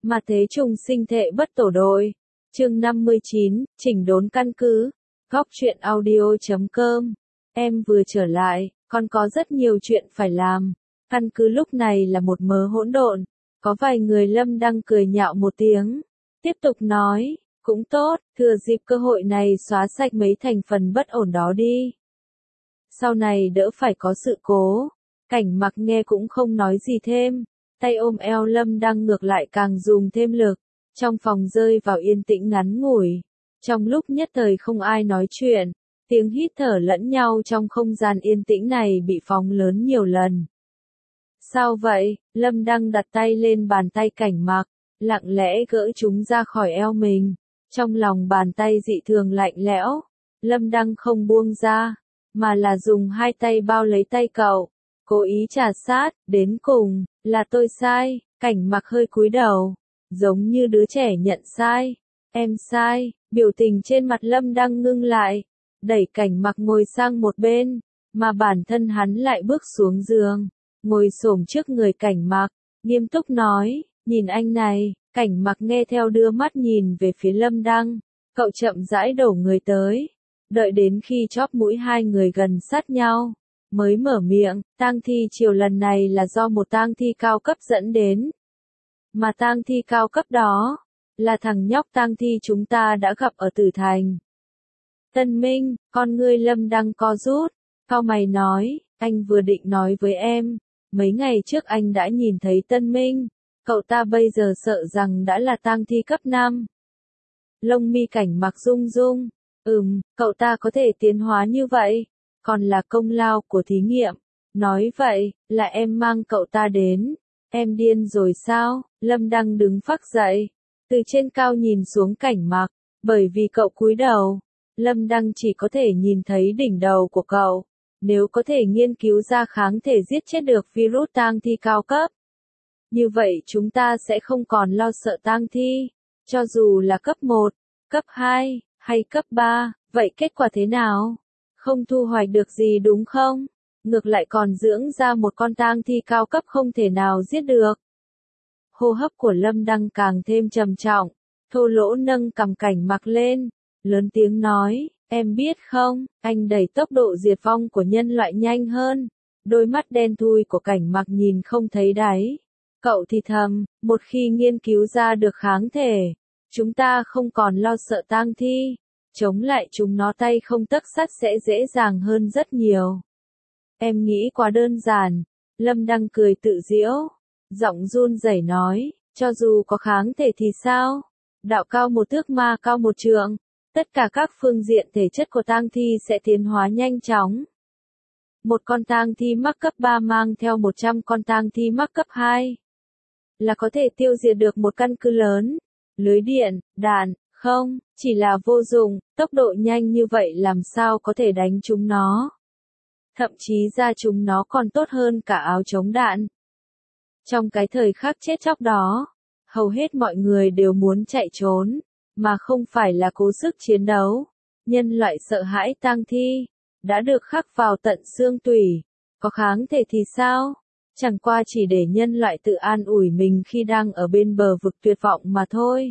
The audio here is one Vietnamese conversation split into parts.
Mà thế trùng sinh thệ bất tổ đội. Chương 59, chỉnh đốn căn cứ. Góc truyện audio.com. Em vừa trở lại, con có rất nhiều chuyện phải làm. Căn cứ lúc này là một mớ hỗn độn. Có vài người Lâm Đăng cười nhạo một tiếng. Tiếp tục nói, cũng tốt, thừa dịp cơ hội này xóa sạch mấy thành phần bất ổn đó đi. Sau này đỡ phải có sự cố. Cảnh Mặc nghe cũng không nói gì thêm. Tay ôm eo Lâm Đăng ngược lại càng dùng thêm lực. Trong phòng rơi vào yên tĩnh ngắn ngủi. Trong lúc nhất thời không ai nói chuyện, tiếng hít thở lẫn nhau trong không gian yên tĩnh này bị phóng lớn nhiều lần. Sao vậy? Lâm Đăng đặt tay lên bàn tay Cảnh Mặc, lặng lẽ gỡ chúng ra khỏi eo mình. Trong lòng bàn tay dị thường lạnh lẽo, Lâm Đăng không buông ra, mà là dùng hai tay bao lấy tay cậu, cố ý trà sát, đến cùng, là tôi sai. Cảnh Mặc hơi cúi đầu, giống như đứa trẻ nhận sai. Em sai. Biểu tình trên mặt Lâm Đăng ngưng lại, đẩy Cảnh Mặc ngồi sang một bên, mà bản thân hắn lại bước xuống giường, ngồi xổm trước người Cảnh Mặc, nghiêm túc nói, nhìn anh này. Cảnh Mặc nghe theo đưa mắt nhìn về phía Lâm Đăng, cậu chậm rãi đổ người tới, đợi đến khi chóp mũi hai người gần sát nhau, mới mở miệng, tang thi chiều lần này là do một tang thi cao cấp dẫn đến. Mà tang thi cao cấp đó, là thằng nhóc tang thi chúng ta đã gặp ở Tử Thành. Tân Minh, con ngươi Lâm Đăng co rút, cau mày nói, anh vừa định nói với em, mấy ngày trước anh đã nhìn thấy Tân Minh, cậu ta bây giờ sợ rằng đã là tang thi cấp 5. Lông mi Cảnh Mặc rung rung, cậu ta có thể tiến hóa như vậy, còn là công lao của thí nghiệm. Nói vậy, là em mang cậu ta đến. Em điên rồi sao? Lâm Đăng đứng phác dậy, từ trên cao nhìn xuống Cảnh Mặc, bởi vì cậu cúi đầu, Lâm Đăng chỉ có thể nhìn thấy đỉnh đầu của cậu. Nếu có thể nghiên cứu ra kháng thể giết chết được virus tang thi cao cấp, như vậy chúng ta sẽ không còn lo sợ tang thi, cho dù là cấp 1, cấp 2, hay cấp 3, vậy kết quả thế nào? Không thu hoạch được gì đúng không? Ngược lại còn dưỡng ra một con tang thi cao cấp không thể nào giết được. Hô hấp của Lâm Đăng càng thêm trầm trọng, thô lỗ nâng cằm Cảnh Mặc lên, lớn tiếng nói, em biết không, anh đẩy tốc độ diệt vong của nhân loại nhanh hơn. Đôi mắt đen thui của Cảnh Mặc nhìn không thấy đáy. Cậu thì thầm, một khi nghiên cứu ra được kháng thể, chúng ta không còn lo sợ tang thi, chống lại chúng nó tay không tấc sắt sẽ dễ dàng hơn rất nhiều. Em nghĩ quá đơn giản. Lâm Đăng cười tự giễu, giọng run rẩy nói, cho dù có kháng thể thì sao? Đạo cao một thước ma cao một trượng, tất cả các phương diện thể chất của tang thi sẽ tiến hóa nhanh chóng. Một con tang thi mắc cấp 3 mang theo 100 con tang thi mắc cấp 2, là có thể tiêu diệt được một căn cứ lớn. Lưới điện, đạn, không, chỉ là vô dụng, tốc độ nhanh như vậy làm sao có thể đánh chúng nó. Thậm chí da chúng nó còn tốt hơn cả áo chống đạn. Trong cái thời khắc chết chóc đó, hầu hết mọi người đều muốn chạy trốn, mà không phải là cố sức chiến đấu. Nhân loại sợ hãi tang thi, đã được khắc vào tận xương tủy. Có kháng thể thì sao? Chẳng qua chỉ để nhân loại tự an ủi mình khi đang ở bên bờ vực tuyệt vọng mà thôi.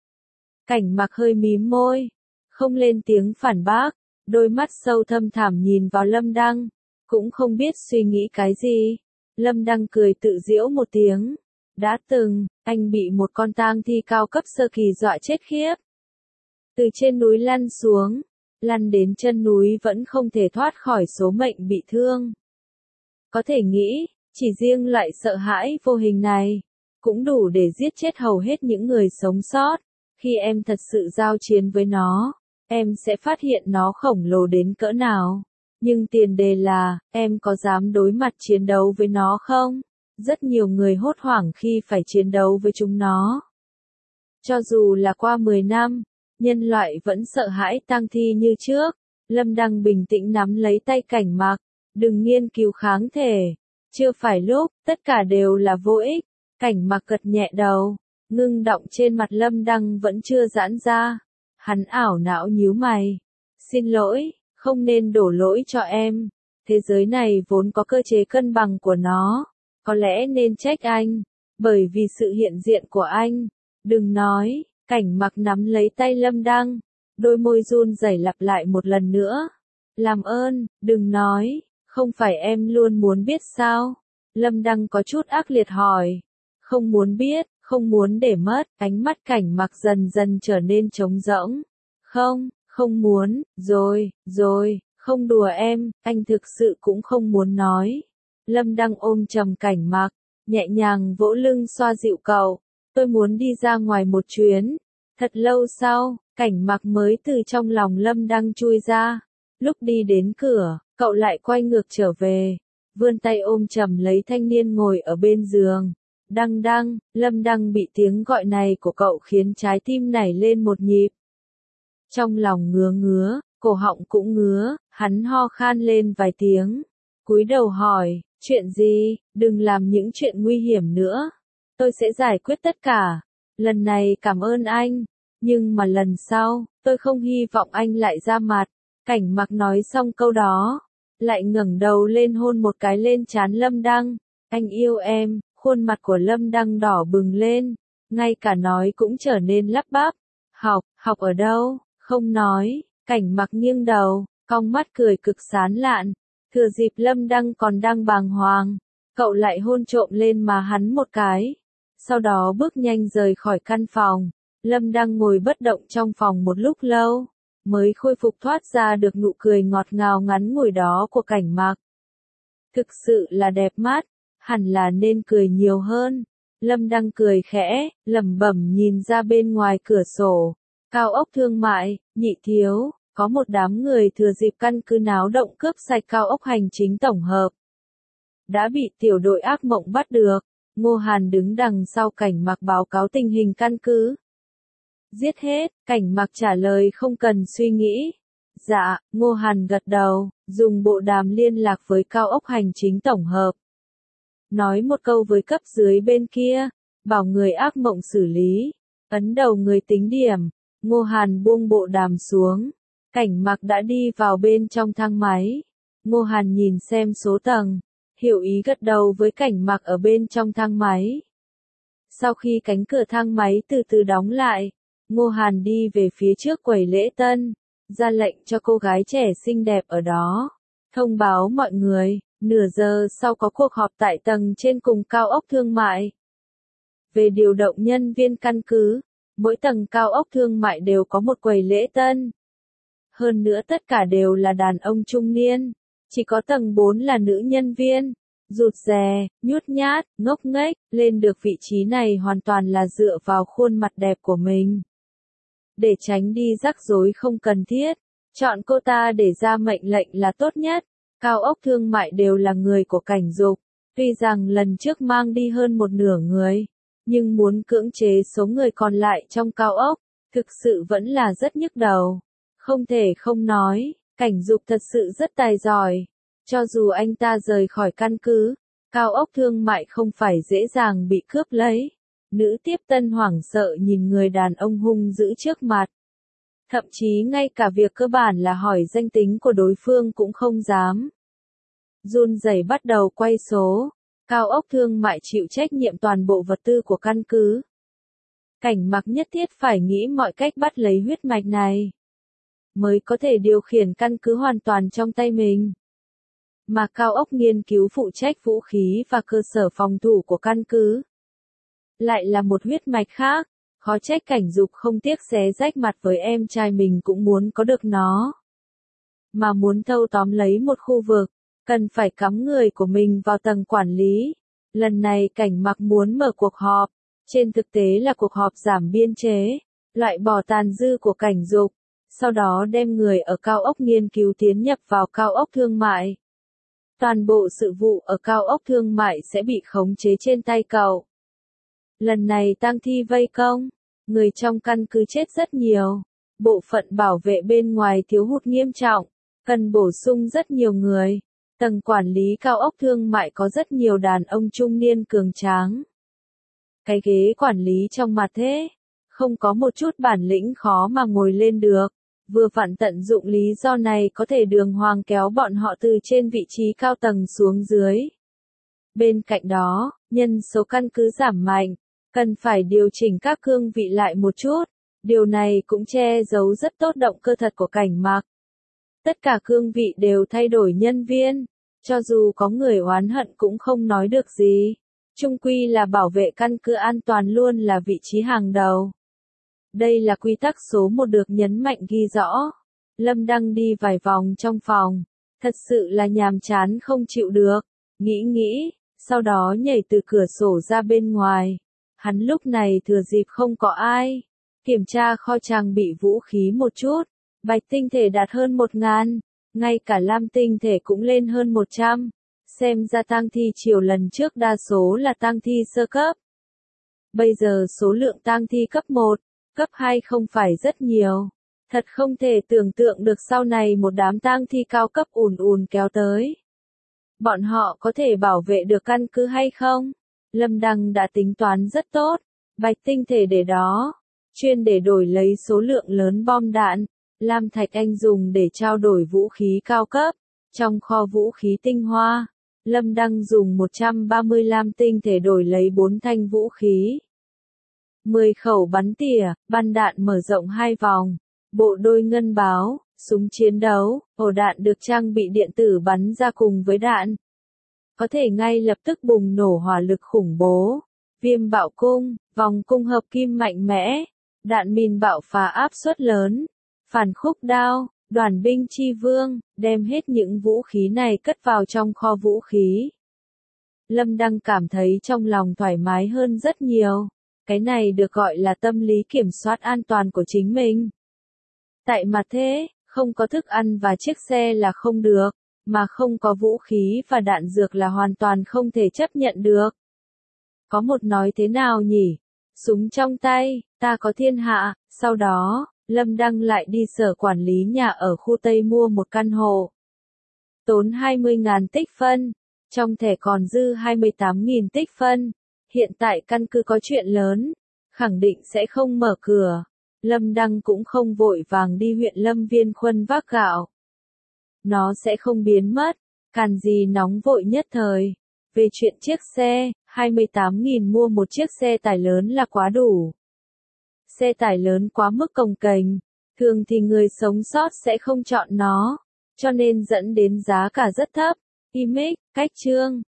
Cảnh Mặc hơi mím môi, không lên tiếng phản bác, đôi mắt sâu thâm thẳm nhìn vào Lâm Đăng, cũng không biết suy nghĩ cái gì. Lâm Đăng cười tự giễu một tiếng, đã từng, anh bị một con tang thi cao cấp sơ kỳ dọa chết khiếp. Từ trên núi lăn xuống, lăn đến chân núi vẫn không thể thoát khỏi số mệnh bị thương. Có thể nghĩ, chỉ riêng loại sợ hãi vô hình này, cũng đủ để giết chết hầu hết những người sống sót. Khi em thật sự giao chiến với nó, em sẽ phát hiện nó khổng lồ đến cỡ nào. Nhưng tiền đề là, em có dám đối mặt chiến đấu với nó không? Rất nhiều người hốt hoảng khi phải chiến đấu với chúng nó. Cho dù là qua 10 năm, nhân loại vẫn sợ hãi tang thi như trước. Lâm Đăng bình tĩnh nắm lấy tay Cảnh Mặc, đừng nghiên cứu kháng thể. Chưa phải lúc, tất cả đều là vô ích. Cảnh Mặc gật nhẹ đầu, ngưng động trên mặt Lâm Đăng vẫn chưa giãn ra. Hắn ảo não nhíu mày. Xin lỗi, không nên đổ lỗi cho em. Thế giới này vốn có cơ chế cân bằng của nó. Có lẽ nên trách anh, bởi vì sự hiện diện của anh, Đừng nói, Cảnh Mặc nắm lấy tay Lâm Đăng, đôi môi run rẩy lặp lại một lần nữa. Làm ơn, đừng nói, không phải em luôn muốn biết sao? Lâm Đăng có chút ác liệt hỏi. Không muốn biết, không muốn để mất, ánh mắt Cảnh Mặc dần dần trở nên trống rỗng. Không, không muốn, rồi, không đùa em, anh thực sự cũng không muốn nói. Lâm Đăng ôm chầm Cảnh Mặc, nhẹ nhàng vỗ lưng xoa dịu cậu. Tôi muốn đi ra ngoài một chuyến. Thật lâu sau, Cảnh Mặc mới từ trong lòng Lâm Đăng chui ra. Lúc đi đến cửa, cậu lại quay ngược trở về, vươn tay ôm chầm lấy thanh niên ngồi ở bên giường. Đăng Đăng, Lâm Đăng bị tiếng gọi này của cậu khiến trái tim nảy lên một nhịp. Trong lòng ngứa ngứa, cổ họng cũng ngứa, hắn ho khan lên vài tiếng. Cúi đầu hỏi, chuyện gì, đừng làm những chuyện nguy hiểm nữa. Tôi sẽ giải quyết tất cả. Lần này cảm ơn anh, nhưng mà lần sau, tôi không hy vọng anh lại ra mặt. Cảnh Mặc nói xong câu đó, lại ngẩng đầu lên hôn một cái lên trán Lâm Đăng. Anh yêu em, khuôn mặt của Lâm Đăng đỏ bừng lên, ngay cả nói cũng trở nên lắp bắp. Học ở đâu, không nói. Cảnh Mặc nghiêng đầu, cong mắt cười cực sán lạn. Thừa dịp Lâm Đăng còn đang bàng hoàng, cậu lại hôn trộm lên má hắn một cái. Sau đó bước nhanh rời khỏi căn phòng. Lâm Đăng ngồi bất động trong phòng một lúc lâu, mới khôi phục thoát ra được nụ cười ngọt ngào ngắn ngủi đó của Cảnh Mặc. Thực sự là đẹp mắt, hẳn là nên cười nhiều hơn. Lâm Đăng cười khẽ, lẩm bẩm nhìn ra bên ngoài cửa sổ. Cao ốc thương mại, Nhị thiếu, có một đám người thừa dịp căn cứ náo động cướp sạch cao ốc hành chính tổng hợp. Đã bị tiểu đội ác mộng bắt được. Ngô Hàn đứng đằng sau Cảnh Mặc báo cáo tình hình căn cứ. Giết hết, Cảnh Mặc trả lời không cần suy nghĩ. Dạ, Ngô Hàn gật đầu, dùng bộ đàm liên lạc với cao ốc hành chính tổng hợp. Nói một câu với cấp dưới bên kia, bảo người ác mộng xử lý. Ấn đầu người tính điểm, Ngô Hàn buông bộ đàm xuống. Cảnh Mặc đã đi vào bên trong thang máy. Ngô Hàn nhìn xem số tầng, hiểu ý gật đầu với Cảnh Mặc ở bên trong thang máy. Sau khi cánh cửa thang máy từ từ đóng lại, Ngô Hàn đi về phía trước quầy lễ tân, ra lệnh cho cô gái trẻ xinh đẹp ở đó, thông báo mọi người, nửa giờ sau có cuộc họp tại tầng trên cùng cao ốc thương mại. Về điều động nhân viên căn cứ, mỗi tầng cao ốc thương mại đều có một quầy lễ tân. Hơn nữa tất cả đều là đàn ông trung niên, chỉ có tầng 4 là nữ nhân viên. Rụt rè, nhút nhát, ngốc nghếch, lên được vị trí này hoàn toàn là dựa vào khuôn mặt đẹp của mình. Để tránh đi rắc rối không cần thiết, chọn cô ta để ra mệnh lệnh là tốt nhất. Cao ốc thương mại đều là người của Cảnh Dục, tuy rằng lần trước mang đi hơn một nửa người, nhưng muốn cưỡng chế số người còn lại trong cao ốc, thực sự vẫn là rất nhức đầu. Không thể không nói, Cảnh Dục thật sự rất tài giỏi. Cho dù anh ta rời khỏi căn cứ, cao ốc thương mại không phải dễ dàng bị cướp lấy. Nữ tiếp tân hoảng sợ nhìn người đàn ông hung dữ trước mặt. Thậm chí ngay cả việc cơ bản là hỏi danh tính của đối phương cũng không dám. Run rẩy bắt đầu quay số. Cao ốc thương mại chịu trách nhiệm toàn bộ vật tư của căn cứ. Cảnh Mặc nhất thiết phải nghĩ mọi cách bắt lấy huyết mạch này, mới có thể điều khiển căn cứ hoàn toàn trong tay mình. Mà cao ốc nghiên cứu phụ trách vũ khí và cơ sở phòng thủ của căn cứ, lại là một huyết mạch khác. Khó trách Cảnh Dục không tiếc xé rách mặt với em trai mình cũng muốn có được nó. Mà muốn thâu tóm lấy một khu vực, cần phải cắm người của mình vào tầng quản lý. Lần này Cảnh Mặc muốn mở cuộc họp, trên thực tế là cuộc họp giảm biên chế, loại bỏ tàn dư của Cảnh Dục, sau đó đem người ở cao ốc nghiên cứu tiến nhập vào cao ốc thương mại. Toàn bộ sự vụ ở cao ốc thương mại sẽ bị khống chế trên tay cậu. Lần này tang thi vây công, người trong căn cứ chết rất nhiều, bộ phận bảo vệ bên ngoài thiếu hụt nghiêm trọng, cần bổ sung rất nhiều người. Tầng quản lý cao ốc thương mại có rất nhiều đàn ông trung niên cường tráng. Cái ghế quản lý trong mặt thế, không có một chút bản lĩnh khó mà ngồi lên được. Vừa vặn tận dụng lý do này có thể đường hoàng kéo bọn họ từ trên vị trí cao tầng xuống dưới. Bên cạnh đó, nhân số căn cứ giảm mạnh, Cần phải điều chỉnh các cương vị lại một chút. Điều này cũng che giấu rất tốt động cơ thật của Cảnh Mặc. Tất cả cương vị đều thay đổi nhân viên. Cho dù có người oán hận cũng không nói được gì. Chung quy là bảo vệ căn cứ an toàn luôn là vị trí hàng đầu. Đây là quy tắc số 1 được nhấn mạnh ghi rõ. Lâm Đăng đi vài vòng trong phòng. Thật sự là nhàm chán không chịu được. Nghĩ, sau đó nhảy từ cửa sổ ra bên ngoài. Hắn lúc này thừa dịp không có ai. Kiểm tra kho trang bị vũ khí một chút. Bạch tinh thể đạt hơn 1000. Ngay cả lam tinh thể cũng lên hơn 100. Xem ra tang thi chiều lần trước đa số là tang thi sơ cấp. Bây giờ số lượng tang thi cấp 1, cấp 2 không phải rất nhiều. Thật không thể tưởng tượng được sau này một đám tang thi cao cấp ùn ùn kéo tới. Bọn họ có thể bảo vệ được căn cứ hay không? Lâm Đăng đã tính toán rất tốt. Bạch tinh thể để đó. Chuyên để đổi lấy số lượng lớn bom đạn. Lam thạch anh dùng để trao đổi vũ khí cao cấp. Trong kho vũ khí tinh hoa. Lâm Đăng dùng 130 lam tinh thể đổi lấy 4 thanh vũ khí. 10 khẩu bắn tỉa, bắn đạn mở rộng 2 vòng. Bộ đôi ngân báo, súng chiến đấu, ổ đạn được trang bị điện tử bắn ra cùng với đạn. Có thể ngay lập tức bùng nổ hỏa lực khủng bố. Viêm bạo cung, vòng cung hợp kim mạnh mẽ. Đạn mìn bạo phá áp suất lớn. Phản khúc đao, đoàn binh chi vương, đem hết những vũ khí này cất vào trong kho vũ khí. Lâm Đăng cảm thấy trong lòng thoải mái hơn rất nhiều. Cái này được gọi là tâm lý kiểm soát an toàn của chính mình. Tại mặt thế, không có thức ăn và chiếc xe là không được, mà không có vũ khí và đạn dược là hoàn toàn không thể chấp nhận được. Có một nói thế nào nhỉ? Súng trong tay, ta có thiên hạ. Sau đó, Lâm Đăng lại đi sở quản lý nhà ở khu Tây mua một căn hộ. Tốn 20.000 tích phân. Trong thẻ còn dư 28.000 tích phân. Hiện tại căn cứ có chuyện lớn. Khẳng định sẽ không mở cửa. Lâm Đăng cũng không vội vàng đi huyện Lâm Viên khuân vác gạo. Nó sẽ không biến mất. Càn gì nóng vội nhất thời. Về chuyện chiếc xe, 28.000 mua một chiếc xe tải lớn là quá đủ. Xe tải lớn quá mức cồng kềnh. Thường thì người sống sót sẽ không chọn nó. Cho nên dẫn đến giá cả rất thấp. Image, cách chương.